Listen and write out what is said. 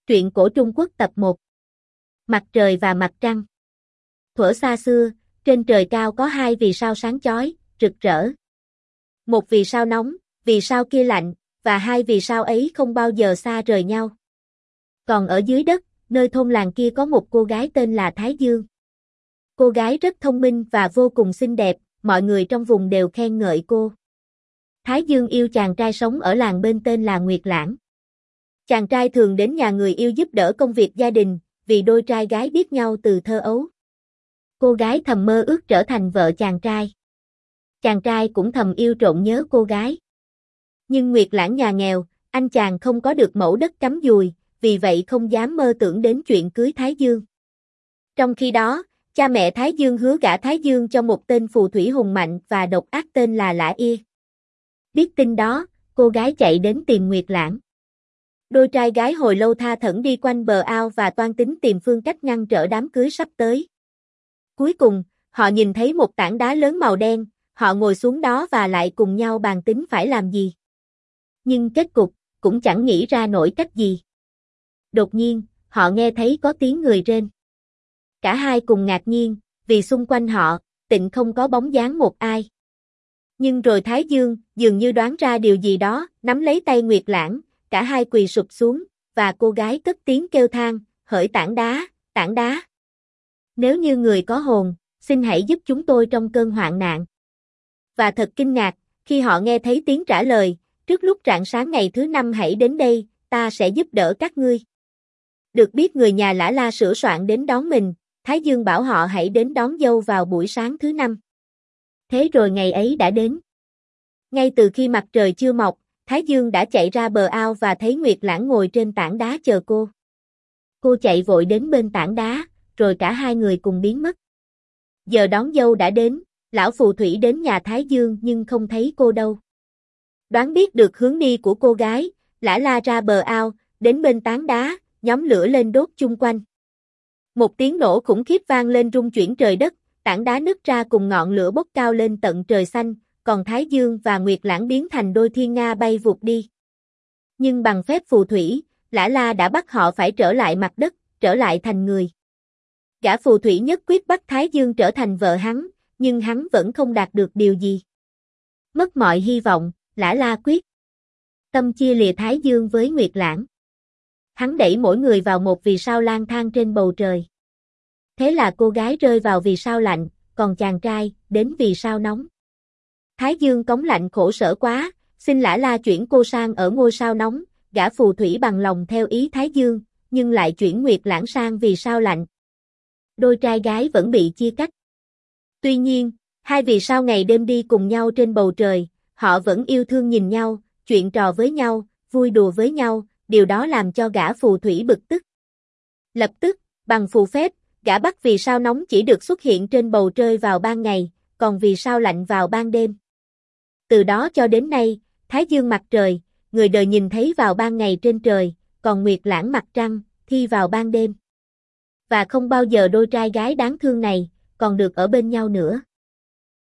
Truyện cổ Trung Quốc tập 1. Mặt trời và mặt trăng. Thuở xa xưa, trên trời cao có hai vì sao sáng chói, rực rỡ. Một vì sao nóng, vì sao kia lạnh, và hai vì sao ấy không bao giờ xa rời nhau. Còn ở dưới đất, nơi thôn làng kia có một cô gái tên là Thái Dương. Cô gái rất thông minh và vô cùng xinh đẹp, mọi người trong vùng đều khen ngợi cô. Thái Dương yêu chàng trai sống ở làng bên tên là Nguyệt Lãng. Chàng trai thường đến nhà người yêu giúp đỡ công việc gia đình, vì đôi trai gái biết nhau từ thơ ấu. Cô gái thầm mơ ước trở thành vợ chàng trai. Chàng trai cũng thầm yêu trộm nhớ cô gái. Nhưng Nguyệt Lãng nhà nghèo, anh chàng không có được mẩu đất cắm dùi, vì vậy không dám mơ tưởng đến chuyện cưới Thái Dương. Trong khi đó, cha mẹ Thái Dương hứa gả Thái Dương cho một tên phù thủy hùng mạnh và độc ác tên là Lã Y. Biết tin đó, cô gái chạy đến tìm Nguyệt Lãng. Đôi trai gái hồi lâu tha thẩn đi quanh bờ ao và toan tính tìm phương cách ngăn trở đám cưới sắp tới. Cuối cùng, họ nhìn thấy một tảng đá lớn màu đen, họ ngồi xuống đó và lại cùng nhau bàn tính phải làm gì. Nhưng kết cục, cũng chẳng nghĩ ra nổi cách gì. Đột nhiên, họ nghe thấy có tiếng người rên. Cả hai cùng ngạc nhiên, vì xung quanh họ, tịnh không có bóng dáng một ai. Nhưng rồi Thái Dương, dường như đoán ra điều gì đó, nắm lấy tay Nguyệt Lãng, cả hai quỳ sụp xuống, và cô gái cất tiếng kêu than, hỡi tảng đá, tảng đá. Nếu như người có hồn, xin hãy giúp chúng tôi trong cơn hoạn nạn. Và thật kinh ngạc, khi họ nghe thấy tiếng trả lời, trước lúc rạng sáng ngày thứ 5 hãy đến đây, ta sẽ giúp đỡ các ngươi. Được biết người nhà Lã La sửa soạn đến đón mình, Thái Dương bảo họ hãy đến đón dâu vào buổi sáng thứ 5. Thế rồi ngày ấy đã đến. Ngay từ khi mặt trời chưa mọc, Thái Dương đã chạy ra bờ ao và thấy Nguyệt Lãng ngồi trên tảng đá chờ cô. Cô chạy vội đến bên tảng đá, rồi cả hai người cùng biến mất. Giờ đón dâu đã đến, lão phù thủy đến nhà Thái Dương nhưng không thấy cô đâu. Đoán biết được hướng đi của cô gái, Lã La ra bờ ao, đến bên tảng đá, nhóm lửa lên đốt chung quanh. Một tiếng nổ khủng khiếp vang lên rung chuyển trời đất, tảng đá nứt ra cùng ngọn lửa bốc cao lên tận trời xanh, còn Thái Dương và Nguyệt Lãng biến thành đôi thiên nga bay vụt đi. Nhưng bằng phép phù thủy, Lã La đã bắt họ phải trở lại mặt đất, trở lại thành người. Gã phù thủy nhất quyết bắt Thái Dương trở thành vợ hắn, nhưng hắn vẫn không đạt được điều gì. Mất mọi hy vọng, Lã La quyết tâm chia lìa Thái Dương với Nguyệt Lãng. Hắn đẩy mỗi người vào một vì sao lang thang trên bầu trời. Thế là cô gái rơi vào vì sao lạnh, còn chàng trai đến vì sao nóng. Thái Dương cống lạnh khổ sở quá, xin Lã La chuyển cô sang ở ngôi sao nóng, gã phù thủy bằng lòng theo ý Thái Dương, nhưng lại chuyển Nguyệt Lãng sang vì sao lạnh. Đôi trai gái vẫn bị chia cách. Tuy nhiên, hai vì sao ngày đêm đi cùng nhau trên bầu trời, họ vẫn yêu thương nhìn nhau, chuyện trò với nhau, vui đùa với nhau, điều đó làm cho gã phù thủy bực tức. Lập tức, bằng phù phép, gã bắt vì sao nóng chỉ được xuất hiện trên bầu trời vào ban ngày, còn vì sao lạnh vào ban đêm. Từ đó cho đến nay, Thái Dương mặt trời, người đời nhìn thấy vào ban ngày trên trời, còn Nguyệt Lãng mặt trăng, thi vào ban đêm. Và không bao giờ đôi trai gái đáng thương này, còn được ở bên nhau nữa.